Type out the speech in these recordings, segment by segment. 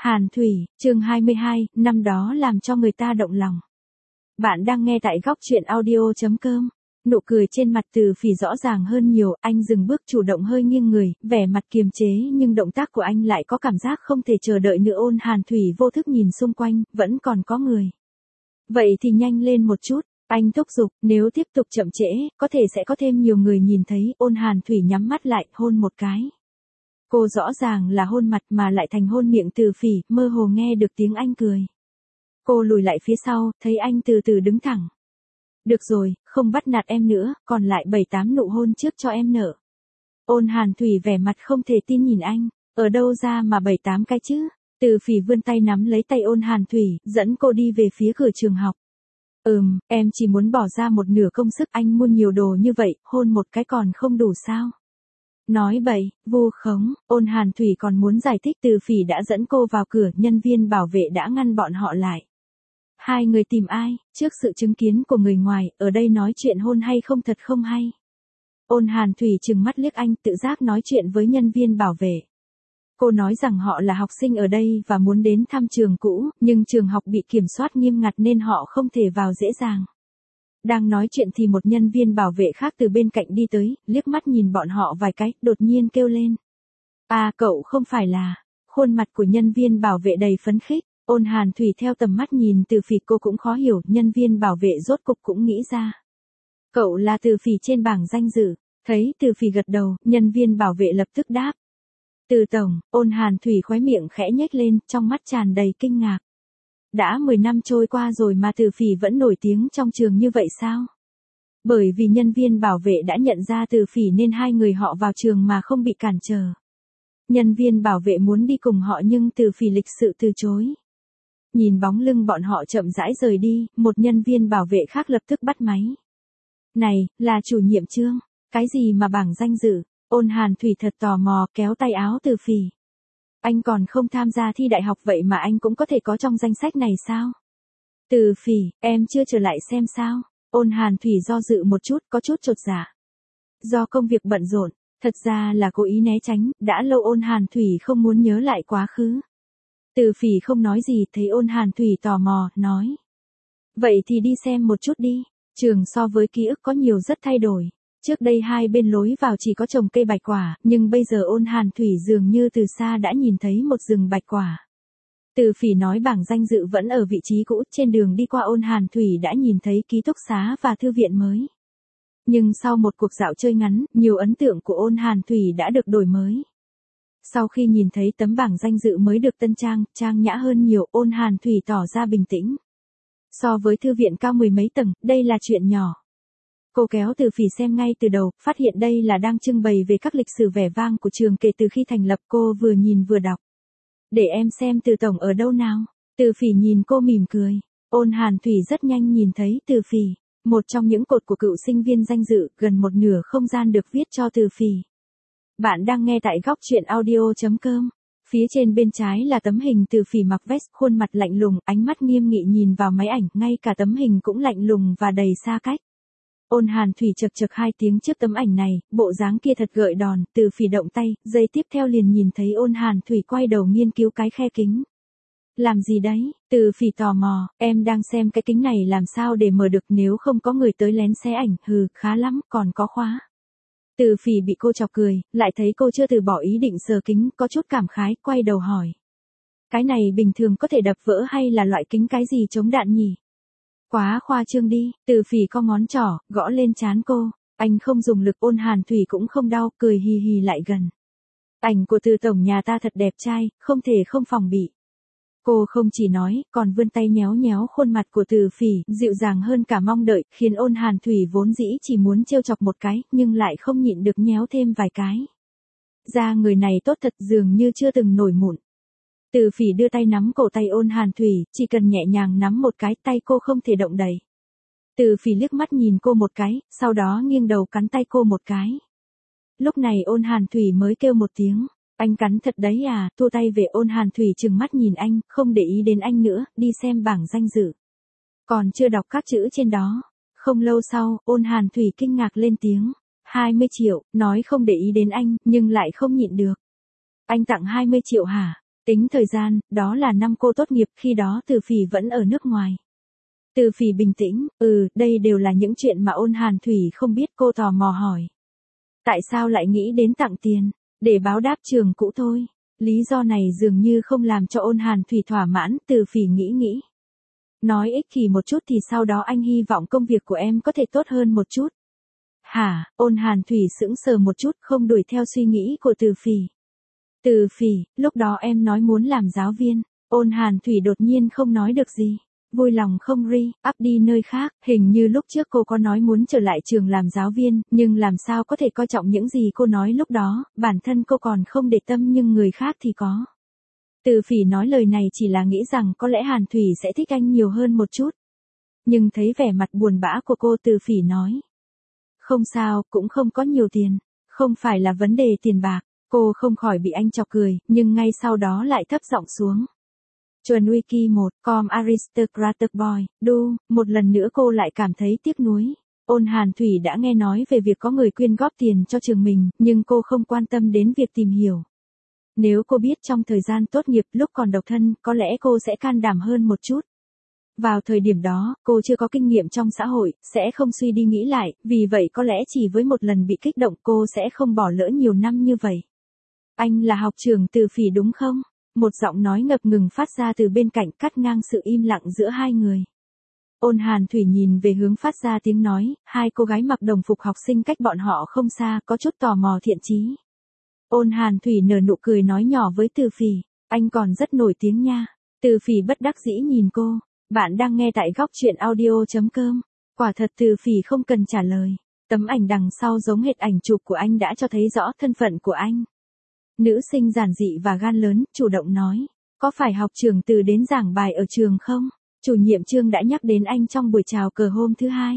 Hàn Thủy, chương 22, năm đó làm cho người ta động lòng. Bạn đang nghe tại góc chuyện audio.com. Nụ cười trên mặt Từ Phỉ rõ ràng hơn nhiều, anh dừng bước chủ động hơi nghiêng người, vẻ mặt kiềm chế nhưng động tác của anh lại có cảm giác không thể chờ đợi nữa. Ôn Hàn Thủy vô thức nhìn xung quanh, vẫn còn có người. Vậy thì nhanh lên một chút, anh thúc giục, nếu tiếp tục chậm trễ, có thể sẽ có thêm nhiều người nhìn thấy. Ôn Hàn Thủy nhắm mắt lại, hôn một cái. Cô rõ ràng là hôn mặt mà lại thành hôn miệng Từ Phỉ, mơ hồ nghe được tiếng anh cười. Cô lùi lại phía sau, thấy anh từ từ đứng thẳng. Được rồi, không bắt nạt em nữa, còn lại 7-8 nụ hôn trước cho em nợ. Ôn Hàn Thủy vẻ mặt không thể tin nhìn anh, ở đâu ra mà 7-8 cái chứ? Từ Phỉ vươn tay nắm lấy tay Ôn Hàn Thủy, dẫn cô đi về phía cửa trường học. Em chỉ muốn bỏ ra một nửa công sức, anh mua nhiều đồ như vậy, hôn một cái còn không đủ sao? Nói bậy, vu khống. Ôn Hàn Thủy còn muốn giải thích. Từ Phỉ đã dẫn cô vào cửa, nhân viên bảo vệ đã ngăn bọn họ lại. Hai người tìm ai? Trước sự chứng kiến của người ngoài, ở đây nói chuyện hôn hay không thật không hay. Ôn Hàn Thủy trừng mắt liếc anh, tự giác nói chuyện với nhân viên bảo vệ. Cô nói rằng họ là học sinh ở đây và muốn đến thăm trường cũ, nhưng trường học bị kiểm soát nghiêm ngặt nên họ không thể vào dễ dàng. Đang nói chuyện thì một nhân viên bảo vệ khác từ bên cạnh đi tới, liếc mắt nhìn bọn họ vài cái, đột nhiên kêu lên. À, cậu không phải là... Khuôn mặt của nhân viên bảo vệ đầy phấn khích. Ôn Hàn Thủy theo tầm mắt nhìn Từ Phỉ, cô cũng khó hiểu, nhân viên bảo vệ rốt cục cũng nghĩ ra. Cậu là Từ Phỉ trên bảng danh dự. Thấy Từ Phỉ gật đầu, nhân viên bảo vệ lập tức đáp. Từ tổng. Ôn Hàn Thủy khóe miệng khẽ nhếch lên, trong mắt tràn đầy kinh ngạc. Đã 10 năm trôi qua rồi mà Từ Phỉ vẫn nổi tiếng trong trường như vậy sao? Bởi vì nhân viên bảo vệ đã nhận ra Từ Phỉ nên hai người họ vào trường mà không bị cản trở. Nhân viên bảo vệ muốn đi cùng họ nhưng Từ Phỉ lịch sự từ chối. Nhìn bóng lưng bọn họ chậm rãi rời đi, một nhân viên bảo vệ khác lập tức bắt máy. Này, là chủ nhiệm Trương. Cái gì mà bảng danh dự? Ôn Hàn Thủy thật tò mò, kéo tay áo Từ Phỉ. Anh còn không tham gia thi đại học vậy mà anh cũng có thể có trong danh sách này sao? Từ Phỉ, em chưa trở lại xem sao? Ôn Hàn Thủy do dự một chút, có chút chột dạ. Do công việc bận rộn, thật ra là cố ý né tránh, đã lâu Ôn Hàn Thủy không muốn nhớ lại quá khứ. Từ Phỉ không nói gì, thấy Ôn Hàn Thủy tò mò, nói. Vậy thì đi xem một chút đi, trường so với ký ức có nhiều rất thay đổi. Trước đây hai bên lối vào chỉ có trồng cây bạch quả, nhưng bây giờ Ôn Hàn Thủy dường như từ xa đã nhìn thấy một rừng bạch quả. Từ Phỉ nói bảng danh dự vẫn ở vị trí cũ, trên đường đi qua Ôn Hàn Thủy đã nhìn thấy ký túc xá và thư viện mới. Nhưng sau một cuộc dạo chơi ngắn, nhiều ấn tượng của Ôn Hàn Thủy đã được đổi mới. Sau khi nhìn thấy tấm bảng danh dự mới được tân trang nhã hơn nhiều, Ôn Hàn Thủy tỏ ra bình tĩnh. So với thư viện cao 10 mấy tầng, đây là chuyện nhỏ. Cô kéo Từ Phỉ xem ngay từ đầu, phát hiện đây là đang trưng bày về các lịch sử vẻ vang của trường kể từ khi thành lập. Cô vừa nhìn vừa đọc. Để em xem Từ tổng ở đâu nào. Từ Phỉ nhìn cô mỉm cười. Ôn Hàn Thủy rất nhanh nhìn thấy Từ Phỉ. Một trong những cột của cựu sinh viên danh dự, gần một nửa không gian được viết cho Từ Phỉ. Bạn đang nghe tại góc chuyện audio.com. Phía trên bên trái là tấm hình Từ Phỉ mặc vest, khuôn mặt lạnh lùng, ánh mắt nghiêm nghị nhìn vào máy ảnh, ngay cả tấm hình cũng lạnh lùng và đầy xa cách. Ôn Hàn Thủy chật chật hai tiếng trước tấm ảnh này, bộ dáng kia thật gợi đòn. Từ Phỉ động tay, giây tiếp theo liền nhìn thấy Ôn Hàn Thủy quay đầu nghiên cứu cái khe kính. Làm gì đấy? Từ Phỉ tò mò, em đang xem cái kính này làm sao để mở được nếu không có người tới lén xé ảnh. Khá lắm, còn có khóa. Từ Phỉ bị cô chọc cười, lại thấy cô chưa từ bỏ ý định sờ kính, có chút cảm khái, quay đầu hỏi. Cái này bình thường có thể đập vỡ hay là loại kính cái gì chống đạn nhỉ? Quá khoa trương đi. Từ Phỉ co ngón trỏ, gõ lên trán cô. Anh không dùng lực. Ôn Hàn Thủy cũng không đau, cười hì hì lại gần. Ảnh của Từ tổng nhà ta thật đẹp trai, không thể không phòng bị. Cô không chỉ nói, còn vươn tay nhéo nhéo khuôn mặt của Từ Phỉ, dịu dàng hơn cả mong đợi, khiến Ôn Hàn Thủy vốn dĩ chỉ muốn trêu chọc một cái, nhưng lại không nhịn được nhéo thêm vài cái. Da người này tốt thật, dường như chưa từng nổi mụn. Từ Phỉ đưa tay nắm cổ tay Ôn Hàn Thủy, chỉ cần nhẹ nhàng nắm một cái, tay cô không thể động đậy. Từ Phỉ liếc mắt nhìn cô một cái, sau đó nghiêng đầu cắn tay cô một cái. Lúc này Ôn Hàn Thủy mới kêu một tiếng. Anh cắn thật đấy à? Thua tay về. Ôn Hàn Thủy trừng mắt nhìn anh, không để ý đến anh nữa, đi xem bảng danh dự. Còn chưa đọc các chữ trên đó. Không lâu sau, Ôn Hàn Thủy kinh ngạc lên tiếng. 20 triệu, nói không để ý đến anh, nhưng lại không nhịn được. Anh tặng 20 triệu hả? Tính thời gian, đó là năm cô tốt nghiệp, khi đó Từ Phỉ vẫn ở nước ngoài. Từ Phỉ bình tĩnh, đây đều là những chuyện mà Ôn Hàn Thủy không biết. Cô tò mò hỏi. Tại sao lại nghĩ đến tặng tiền? Để báo đáp trường cũ thôi. Lý do này dường như không làm cho Ôn Hàn Thủy thỏa mãn. Từ Phỉ nghĩ. Nói ích kỷ một chút thì sau đó anh hy vọng công việc của em có thể tốt hơn một chút. Hả? Ôn Hàn Thủy sững sờ một chút, không đuổi theo suy nghĩ của Từ Phỉ. Từ Phỉ, lúc đó em nói muốn làm giáo viên. Ôn Hàn Thủy đột nhiên không nói được gì. Vui lòng không up đi nơi khác, hình như lúc trước cô có nói muốn trở lại trường làm giáo viên, nhưng làm sao có thể coi trọng những gì cô nói lúc đó, bản thân cô còn không để tâm nhưng người khác thì có. Từ Phỉ nói lời này chỉ là nghĩ rằng có lẽ Hàn Thủy sẽ thích anh nhiều hơn một chút. Nhưng thấy vẻ mặt buồn bã của cô, Từ Phỉ nói. Không sao, cũng không có nhiều tiền. Không phải là vấn đề tiền bạc. Cô không khỏi bị anh chọc cười, nhưng ngay sau đó lại thấp giọng xuống. Chuẩn Wiki 1, com Aristocratic Boy, một lần nữa cô lại cảm thấy tiếc nuối. Ôn Hàn Thủy đã nghe nói về việc có người quyên góp tiền cho trường mình, nhưng cô không quan tâm đến việc tìm hiểu. Nếu cô biết trong thời gian tốt nghiệp lúc còn độc thân, có lẽ cô sẽ can đảm hơn một chút. Vào thời điểm đó, cô chưa có kinh nghiệm trong xã hội, sẽ không suy đi nghĩ lại, vì vậy có lẽ chỉ với một lần bị kích động cô sẽ không bỏ lỡ nhiều năm như vậy. Anh là học trưởng Từ Phỉ đúng không? Một giọng nói ngập ngừng phát ra từ bên cạnh, cắt ngang sự im lặng giữa hai người. Ôn Hàn Thủy nhìn về hướng phát ra tiếng nói, hai cô gái mặc đồng phục học sinh cách bọn họ không xa, có chút tò mò thiện chí. Ôn Hàn Thủy nở nụ cười nói nhỏ với Từ Phỉ, anh còn rất nổi tiếng nha. Từ Phỉ bất đắc dĩ nhìn cô, bạn đang nghe tại góc truyện audio.com. Quả thật Từ Phỉ không cần trả lời. Tấm ảnh đằng sau giống hệt ảnh chụp của anh đã cho thấy rõ thân phận của anh. Nữ sinh giản dị và gan lớn, chủ động nói, có phải học trưởng Từ đến giảng bài ở trường không? Chủ nhiệm Trương đã nhắc đến anh trong buổi chào cờ hôm thứ hai.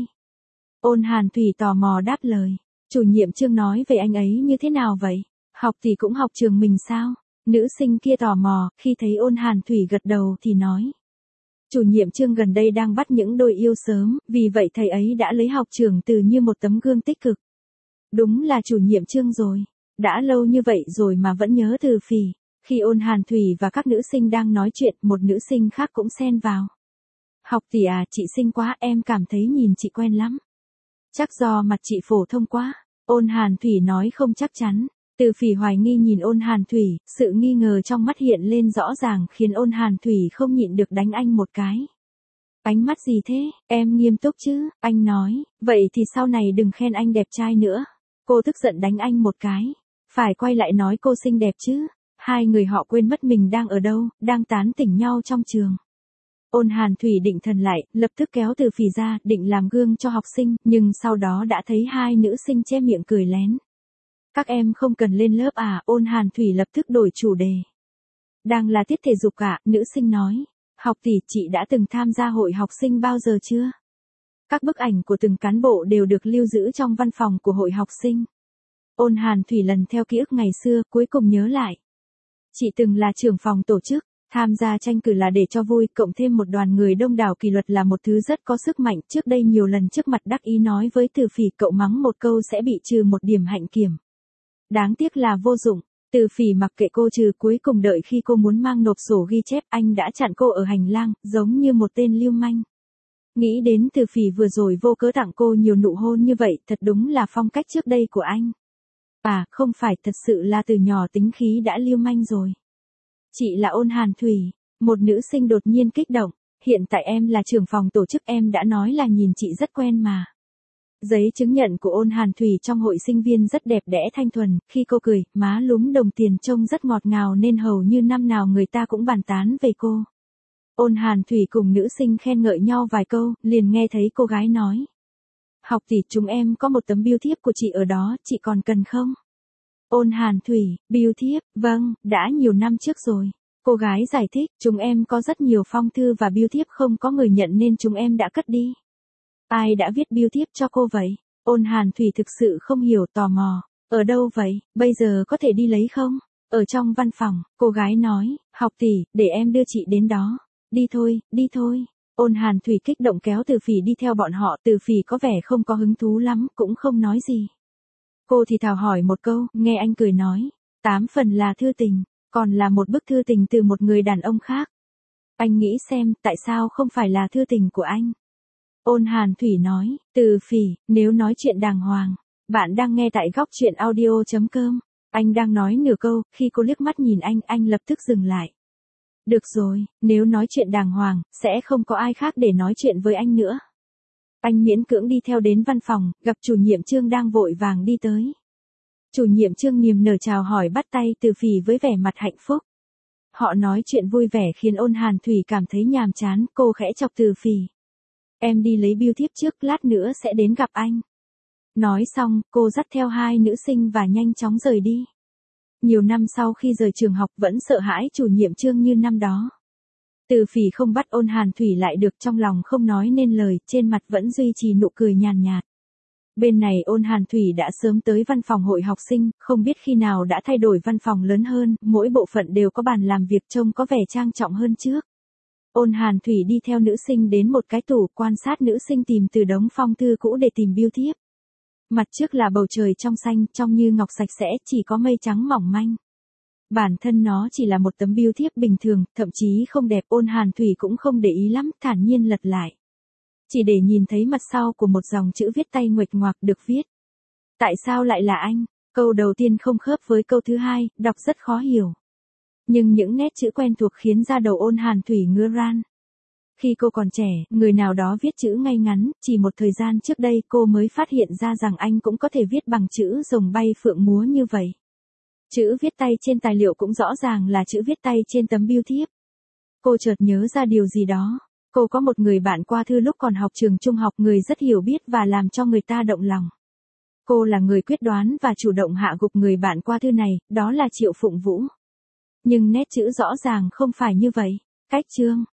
Ôn Hàn Thủy tò mò đáp lời, chủ nhiệm Trương nói về anh ấy như thế nào vậy? Học thì cũng học trường mình sao? Nữ sinh kia tò mò, khi thấy Ôn Hàn Thủy gật đầu thì nói. Chủ nhiệm Trương gần đây đang bắt những đôi yêu sớm, vì vậy thầy ấy đã lấy học trưởng Từ như một tấm gương tích cực. Đúng là chủ nhiệm Trương rồi. Đã lâu như vậy rồi mà vẫn nhớ Từ Phỉ. Khi Ôn Hàn Thủy và các nữ sinh đang nói chuyện, một nữ sinh khác cũng xen vào. Học tỷ à, chị xinh quá, em cảm thấy nhìn chị quen lắm. Chắc do mặt chị phổ thông quá. Ôn Hàn Thủy nói không chắc chắn. Từ Phỉ hoài nghi nhìn Ôn Hàn Thủy, sự nghi ngờ trong mắt hiện lên rõ ràng khiến Ôn Hàn Thủy không nhịn được đánh anh một cái. Ánh mắt gì thế, em nghiêm túc chứ, anh nói, vậy thì sau này đừng khen anh đẹp trai nữa. Cô tức giận đánh anh một cái. Phải quay lại nói cô xinh đẹp chứ. Hai người họ quên mất mình đang ở đâu, đang tán tỉnh nhau trong trường. Ôn Hàn Thủy định thần lại, lập tức kéo Từ Phỉ ra, định làm gương cho học sinh, nhưng sau đó đã thấy hai nữ sinh che miệng cười lén. Các em không cần lên lớp à? Ôn Hàn Thủy lập tức đổi chủ đề. Đang là tiết thể dục cả, nữ sinh nói. Học tỷ, chị đã từng tham gia hội học sinh bao giờ chưa? Các bức ảnh của từng cán bộ đều được lưu giữ trong văn phòng của hội học sinh. Ôn Hàn Thủy lần theo ký ức ngày xưa, cuối cùng nhớ lại. Chị từng là trưởng phòng tổ chức, tham gia tranh cử là để cho vui, cộng thêm một đoàn người đông đảo kỷ luật là một thứ rất có sức mạnh. Trước đây nhiều lần trước mặt đắc ý nói với Từ Phỉ cậu mắng một câu sẽ bị trừ một điểm hạnh kiểm. Đáng tiếc là vô dụng. Từ Phỉ mặc kệ cô trừ, cuối cùng đợi khi cô muốn mang nộp sổ ghi chép, anh đã chặn cô ở hành lang, giống như một tên lưu manh. Nghĩ đến Từ Phỉ vừa rồi vô cớ tặng cô nhiều nụ hôn như vậy, thật đúng là phong cách trước đây của anh. À, không phải, thật sự là từ nhỏ tính khí đã lưu manh rồi. Chị là Ôn Hàn Thủy, một nữ sinh đột nhiên kích động, hiện tại em là trưởng phòng tổ chức, em đã nói là nhìn chị rất quen mà. Giấy chứng nhận của Ôn Hàn Thủy trong hội sinh viên rất đẹp đẽ thanh thuần, khi cô cười, má lúm đồng tiền trông rất ngọt ngào nên hầu như năm nào người ta cũng bàn tán về cô. Ôn Hàn Thủy cùng nữ sinh khen ngợi nhau vài câu, liền nghe thấy cô gái nói. Học tỷ, chúng em có một tấm bưu thiếp của chị ở đó, chị còn cần không? Ôn Hàn Thủy, bưu thiếp, vâng, đã nhiều năm trước rồi. Cô gái giải thích, chúng em có rất nhiều phong thư và bưu thiếp không có người nhận nên chúng em đã cất đi. Ai đã viết bưu thiếp cho cô vậy? Ôn Hàn Thủy thực sự không hiểu, tò mò. Ở đâu vậy, bây giờ có thể đi lấy không? Ở trong văn phòng, cô gái nói, học tỷ, để em đưa chị đến đó. Đi thôi, đi thôi. Ôn Hàn Thủy kích động kéo Từ Phỉ đi theo bọn họ, Từ Phỉ có vẻ không có hứng thú lắm, cũng không nói gì. Cô thì thào hỏi một câu, nghe anh cười nói, 8 phần là thư tình. Còn là một bức thư tình từ một người đàn ông khác. Anh nghĩ xem, tại sao không phải là thư tình của anh? Ôn Hàn Thủy nói, Từ Phỉ, nếu nói chuyện đàng hoàng. Bạn đang nghe tại góc chuyện audio.com. Anh đang nói nửa câu, khi cô liếc mắt nhìn anh lập tức dừng lại. Được rồi, nếu nói chuyện đàng hoàng, sẽ không có ai khác để nói chuyện với anh nữa. Anh miễn cưỡng đi theo đến văn phòng, gặp chủ nhiệm Trương đang vội vàng đi tới. Chủ nhiệm Trương niềm nở chào hỏi bắt tay Từ Phỉ với vẻ mặt hạnh phúc. Họ nói chuyện vui vẻ khiến Ôn Hàn Thủy cảm thấy nhàm chán, cô khẽ chọc Từ Phỉ. Em đi lấy bưu thiếp trước, lát nữa sẽ đến gặp anh. Nói xong, cô dắt theo hai nữ sinh và nhanh chóng rời đi. Nhiều năm sau khi rời trường học vẫn sợ hãi chủ nhiệm Trương như năm đó. Từ Phỉ không bắt Ôn Hàn Thủy lại được, trong lòng không nói nên lời, trên mặt vẫn duy trì nụ cười nhàn nhạt. Bên này Ôn Hàn Thủy đã sớm tới văn phòng hội học sinh, không biết khi nào đã thay đổi văn phòng lớn hơn, mỗi bộ phận đều có bàn làm việc trông có vẻ trang trọng hơn trước. Ôn Hàn Thủy đi theo nữ sinh đến một cái tủ, quan sát nữ sinh tìm từ đống phong thư cũ để tìm bưu thiếp. Mặt trước là bầu trời trong xanh, trong như ngọc sạch sẽ, chỉ có mây trắng mỏng manh. Bản thân nó chỉ là một tấm bưu thiếp bình thường, thậm chí không đẹp, Ôn Hàn Thủy cũng không để ý lắm, thản nhiên lật lại. Chỉ để nhìn thấy mặt sau của một dòng chữ viết tay nguệch ngoạc được viết. Tại sao lại là anh? Câu đầu tiên không khớp với câu thứ hai, đọc rất khó hiểu. Nhưng những nét chữ quen thuộc khiến da đầu Ôn Hàn Thủy ngứa ran. Khi cô còn trẻ, người nào đó viết chữ ngay ngắn, chỉ một thời gian trước đây cô mới phát hiện ra rằng anh cũng có thể viết bằng chữ rồng bay phượng múa như vậy. Chữ viết tay trên tài liệu cũng rõ ràng là chữ viết tay trên tấm bưu thiếp. Cô chợt nhớ ra điều gì đó. Cô có một người bạn qua thư lúc còn học trường trung học, người rất hiểu biết và làm cho người ta động lòng. Cô là người quyết đoán và chủ động hạ gục người bạn qua thư này, đó là Triệu Phụng Vũ. Nhưng nét chữ rõ ràng không phải như vậy. Cách chương